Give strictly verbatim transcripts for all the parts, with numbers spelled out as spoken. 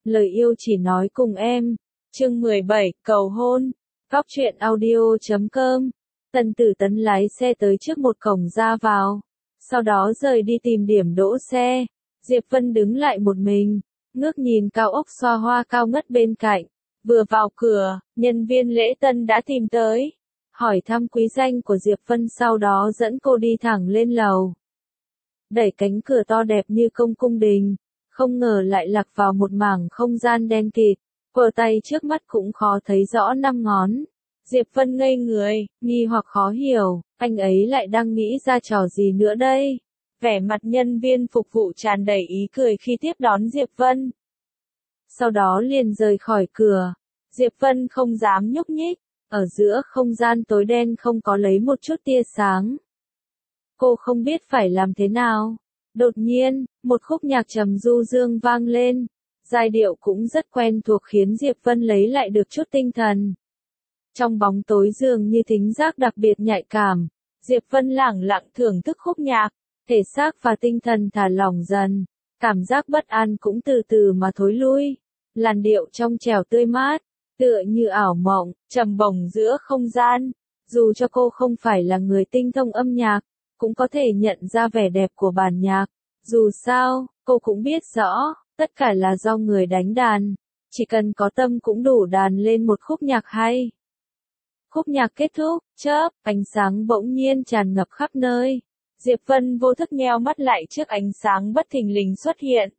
lời yêu chỉ nói cùng em. Chương mười bảy, cầu hôn. Góc truyện audio chấm com. Tần Tử Tấn lái xe tới trước một cổng ra vào, sau đó rời đi tìm điểm đỗ xe. Diệp Vân đứng lại một mình, ngước nhìn cao ốc xoa hoa cao ngất bên cạnh. Vừa vào cửa, nhân viên lễ tân đã tìm tới, hỏi thăm quý danh của Diệp Vân, sau đó dẫn cô đi thẳng lên lầu. Đẩy cánh cửa to đẹp như công cung đình, không ngờ lại lạc vào một mảng không gian đen kịt, quờ tay trước mắt cũng khó thấy rõ năm ngón. Diệp Vân ngây người, nghi hoặc khó hiểu, anh ấy lại đang nghĩ ra trò gì nữa đây? Vẻ mặt nhân viên phục vụ tràn đầy ý cười khi tiếp đón Diệp Vân. Sau đó liền rời khỏi cửa. Diệp Vân không dám nhúc nhích, ở giữa không gian tối đen không có lấy một chút tia sáng. Cô không biết phải làm thế nào. Đột nhiên, một khúc nhạc trầm du dương vang lên. Giai điệu cũng rất quen thuộc khiến Diệp Vân lấy lại được chút tinh thần. Trong bóng tối dường như thính giác đặc biệt nhạy cảm, Diệp Vân lẳng lặng thưởng thức khúc nhạc, thể xác và tinh thần thả lỏng dần, cảm giác bất an cũng từ từ mà thối lui. Làn điệu trong trẻo tươi mát, tựa như ảo mộng, trầm bổng giữa không gian. Dù cho cô không phải là người tinh thông âm nhạc, cũng có thể nhận ra vẻ đẹp của bản nhạc. Dù sao, cô cũng biết rõ, tất cả là do người đánh đàn, chỉ cần có tâm cũng đủ đàn lên một khúc nhạc hay. Khúc nhạc kết thúc, chớp, ánh sáng bỗng nhiên tràn ngập khắp nơi. Diệp Vân vô thức nheo mắt lại trước ánh sáng bất thình lình xuất hiện.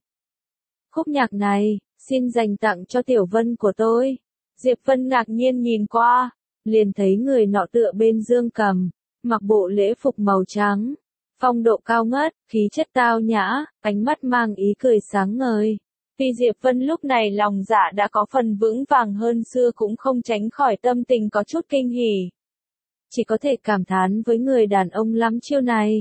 Khúc nhạc này, xin dành tặng cho Tiểu Vân của tôi. Diệp Vân ngạc nhiên nhìn qua, liền thấy người nọ tựa bên dương cầm, mặc bộ lễ phục màu trắng, phong độ cao ngất, khí chất tao nhã, ánh mắt mang ý cười sáng ngời. Vì Diệp Vân lúc này lòng dạ đã có phần vững vàng hơn xưa cũng không tránh khỏi tâm tình có chút kinh hỉ. Chỉ có thể cảm thán với người đàn ông lắm chiêu này.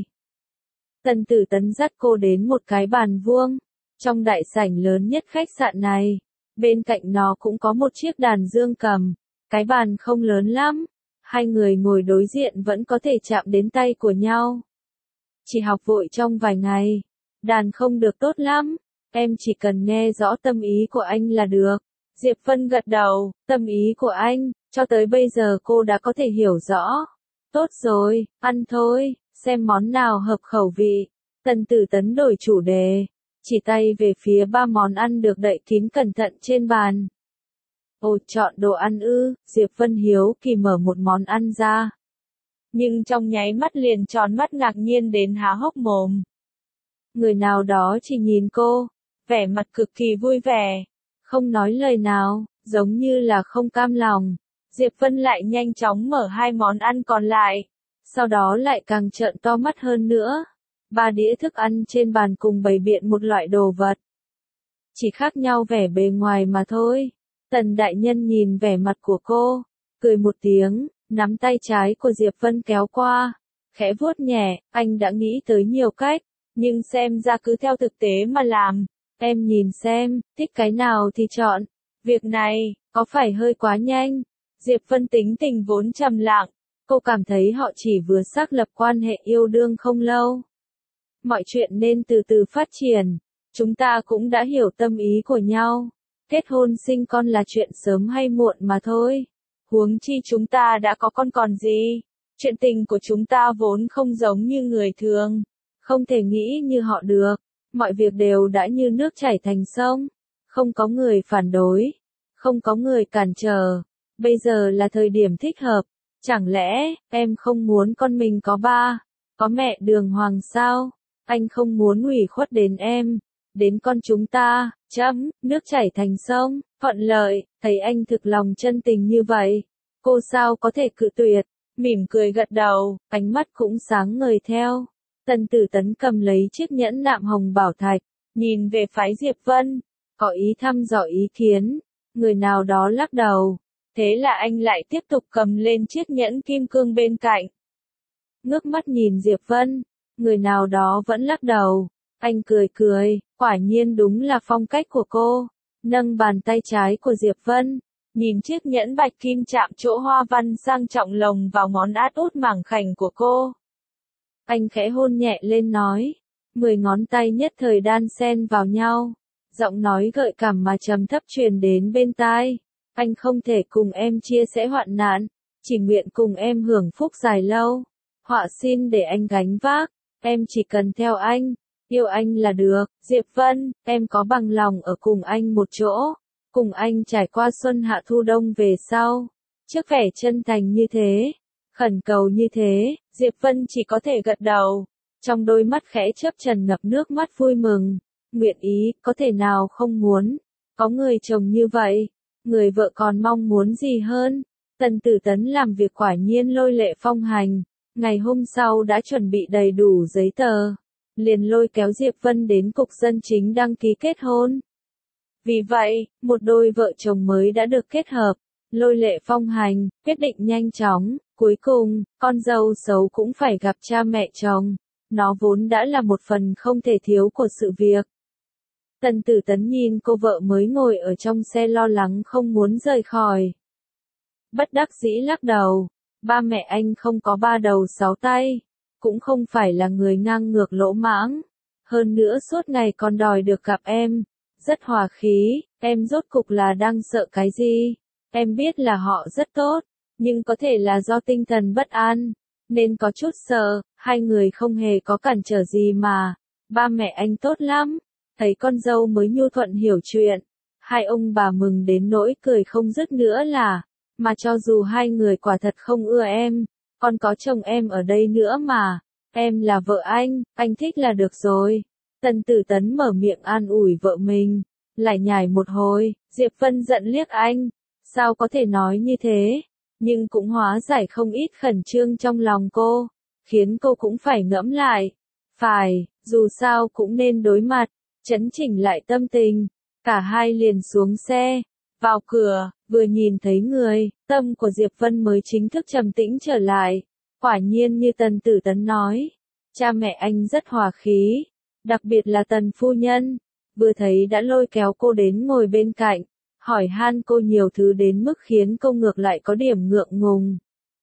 Tần Tử Tấn dắt cô đến một cái bàn vuông, trong đại sảnh lớn nhất khách sạn này. Bên cạnh nó cũng có một chiếc đàn dương cầm, cái bàn không lớn lắm. Hai người ngồi đối diện vẫn có thể chạm đến tay của nhau. Chỉ học vội trong vài ngày, đàn không được tốt lắm. Em chỉ cần nghe rõ tâm ý của anh là được. Diệp Vân gật đầu, tâm ý của anh, cho tới bây giờ cô đã có thể hiểu rõ. Tốt rồi, ăn thôi, xem món nào hợp khẩu vị. Tần Tử Tấn đổi chủ đề, chỉ tay về phía ba món ăn được đậy kín cẩn thận trên bàn. Ồ, chọn đồ ăn ư? Diệp Vân hiếu kỳ mở một món ăn ra. Nhưng trong nháy mắt liền tròn mắt ngạc nhiên đến há hốc mồm. Người nào đó chỉ nhìn cô, vẻ mặt cực kỳ vui vẻ, không nói lời nào, giống như là không cam lòng. Diệp Vân lại nhanh chóng mở hai món ăn còn lại, sau đó lại càng trợn to mắt hơn nữa. Ba đĩa thức ăn trên bàn cùng bày biện một loại đồ vật. Chỉ khác nhau vẻ bề ngoài mà thôi. Tần đại nhân nhìn vẻ mặt của cô, cười một tiếng, nắm tay trái của Diệp Vân kéo qua, khẽ vuốt nhẹ, anh đã nghĩ tới nhiều cách, nhưng xem ra cứ theo thực tế mà làm. Em nhìn xem, thích cái nào thì chọn. Việc này, có phải hơi quá nhanh? Diệp Vân tính tình vốn trầm lặng, cô cảm thấy họ chỉ vừa xác lập quan hệ yêu đương không lâu. Mọi chuyện nên từ từ phát triển, chúng ta cũng đã hiểu tâm ý của nhau. Kết hôn sinh con là chuyện sớm hay muộn mà thôi. Huống chi chúng ta đã có con còn gì. Chuyện tình của chúng ta vốn không giống như người thường, không thể nghĩ như họ được. Mọi việc đều đã như nước chảy thành sông, không có người phản đối, không có người cản trở. Bây giờ là thời điểm thích hợp. Chẳng lẽ, em không muốn con mình có ba, có mẹ đường hoàng sao? Anh không muốn ủy khuất đến em, đến con chúng ta, chấm, nước chảy thành sông, thuận lợi, thấy anh thực lòng chân tình như vậy. Cô sao có thể cự tuyệt, mỉm cười gật đầu, ánh mắt cũng sáng ngời theo. Tần Tử Tấn cầm lấy chiếc nhẫn nạm hồng bảo thạch, nhìn về phái Diệp Vân, có ý thăm dò ý kiến. Người nào đó lắc đầu, thế là anh lại tiếp tục cầm lên chiếc nhẫn kim cương bên cạnh. Ngước mắt nhìn Diệp Vân, người nào đó vẫn lắc đầu. Anh cười cười, quả nhiên đúng là phong cách của cô. Nâng bàn tay trái của Diệp Vân, nhìn chiếc nhẫn bạch kim chạm chỗ hoa văn sang trọng lồng vào ngón át út mảng khảnh của cô. Anh khẽ hôn nhẹ lên nói, mười ngón tay nhất thời đan xen vào nhau. Giọng nói gợi cảm mà trầm thấp truyền đến bên tai. Anh không thể cùng em chia sẻ hoạn nạn, chỉ nguyện cùng em hưởng phúc dài lâu. Họa xin để anh gánh vác, em chỉ cần theo anh, yêu anh là được. Diệp Vân, em có bằng lòng ở cùng anh một chỗ, cùng anh trải qua xuân hạ thu đông về sau. Trước vẻ chân thành như thế, khẩn cầu như thế, Diệp Vân chỉ có thể gật đầu. Trong đôi mắt khẽ chớp trần ngập nước mắt vui mừng. Nguyện ý, có thể nào không muốn. Có người chồng như vậy, người vợ còn mong muốn gì hơn. Tần Tử Tấn làm việc quả nhiên lôi lệ phong hành. Ngày hôm sau đã chuẩn bị đầy đủ giấy tờ. Liền lôi kéo Diệp Vân đến cục dân chính đăng ký kết hôn. Vì vậy, một đôi vợ chồng mới đã được kết hợp. Lôi lệ phong hành, quyết định nhanh chóng. Cuối cùng, con dâu xấu cũng phải gặp cha mẹ chồng. Nó vốn đã là một phần không thể thiếu của sự việc. Tần Tử Tấn nhìn cô vợ mới ngồi ở trong xe lo lắng không muốn rời khỏi. Bất đắc dĩ lắc đầu, ba mẹ anh không có ba đầu sáu tay, cũng không phải là người ngang ngược lỗ mãng. Hơn nữa suốt ngày còn đòi được gặp em, rất hòa khí, em rốt cục là đang sợ cái gì? Em biết là họ rất tốt, nhưng có thể là do tinh thần bất an, nên có chút sợ. Hai người không hề có cản trở gì mà, ba mẹ anh tốt lắm. Thấy con dâu mới nhu thuận hiểu chuyện, hai ông bà mừng đến nỗi cười không dứt nữa là, mà cho dù hai người quả thật không ưa em, còn có chồng em ở đây nữa mà, em là vợ anh, anh thích là được rồi. Tần Tử Tấn mở miệng an ủi vợ mình, lại nhải một hồi, Diệp Vân giận liếc anh, sao có thể nói như thế, nhưng cũng hóa giải không ít khẩn trương trong lòng cô, khiến cô cũng phải ngẫm lại, phải, dù sao cũng nên đối mặt. Chấn chỉnh lại tâm tình, cả hai liền xuống xe, vào cửa, vừa nhìn thấy người, tâm của Diệp Vân mới chính thức trầm tĩnh trở lại. Quả nhiên như Tần Tử Tấn nói, cha mẹ anh rất hòa khí, đặc biệt là Tần phu nhân, vừa thấy đã lôi kéo cô đến ngồi bên cạnh, hỏi han cô nhiều thứ đến mức khiến cô ngược lại có điểm ngượng ngùng.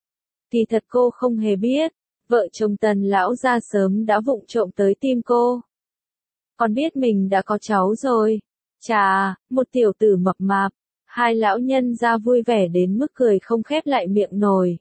Thì thật cô không hề biết, vợ chồng Tần lão gia sớm đã vụng trộm tới tìm cô. Còn biết mình đã có cháu rồi. Chà, một tiểu tử mập mạp, hai lão nhân gia vui vẻ đến mức cười không khép lại miệng nổi.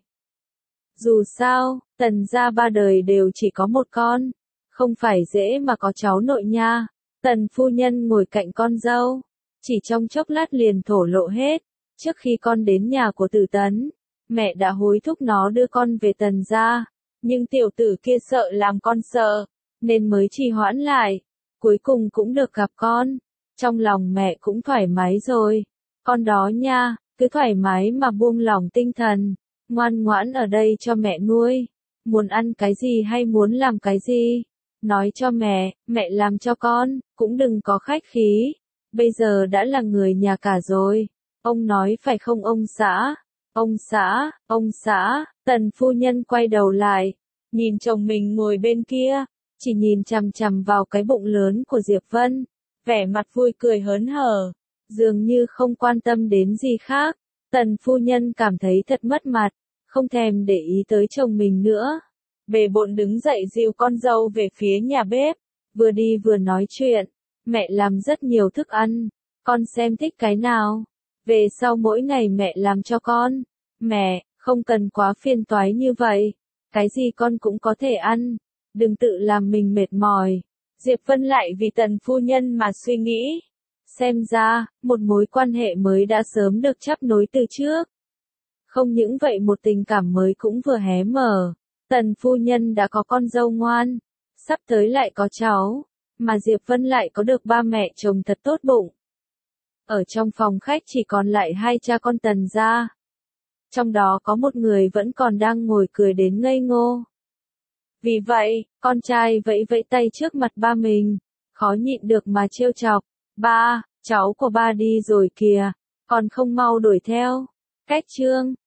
Dù sao, Tần gia ba đời đều chỉ có một con, không phải dễ mà có cháu nội nha. Tần phu nhân ngồi cạnh con dâu, chỉ trong chốc lát liền thổ lộ hết. Trước khi con đến nhà của Tử Tấn, mẹ đã hối thúc nó đưa con về Tần gia, nhưng tiểu tử kia sợ làm con sợ, nên mới trì hoãn lại. Cuối cùng cũng được gặp con, trong lòng mẹ cũng thoải mái rồi. Con đó nha, cứ thoải mái mà buông lỏng tinh thần, ngoan ngoãn ở đây cho mẹ nuôi. Muốn ăn cái gì hay muốn làm cái gì, nói cho mẹ, mẹ làm cho con, cũng đừng có khách khí. Bây giờ đã là người nhà cả rồi. Ông nói phải không ông xã? Ông xã, ông xã, Tần phu nhân quay đầu lại, nhìn chồng mình ngồi bên kia. Chỉ nhìn chằm chằm vào cái bụng lớn của Diệp Vân, vẻ mặt vui cười hớn hở, dường như không quan tâm đến gì khác. Tần phu nhân cảm thấy thật mất mặt, không thèm để ý tới chồng mình nữa. Bề bộn đứng dậy dìu con dâu về phía nhà bếp, vừa đi vừa nói chuyện, mẹ làm rất nhiều thức ăn, con xem thích cái nào. Về sau mỗi ngày mẹ làm cho con. Mẹ, không cần quá phiền toái như vậy, cái gì con cũng có thể ăn. Đừng tự làm mình mệt mỏi. Diệp Vân lại vì Tần phu nhân mà suy nghĩ. Xem ra, một mối quan hệ mới đã sớm được chắp nối từ trước. Không những vậy một tình cảm mới cũng vừa hé mở. Tần phu nhân đã có con dâu ngoan, sắp tới lại có cháu, mà Diệp Vân lại có được ba mẹ chồng thật tốt bụng. Ở trong phòng khách chỉ còn lại hai cha con Tần gia. Trong đó có một người vẫn còn đang ngồi cười đến ngây ngô. Vì vậy, con trai vẫy vẫy tay trước mặt ba mình, khó nhịn được mà trêu chọc. Ba, cháu của ba đi rồi kìa, còn không mau đuổi theo. Cách chương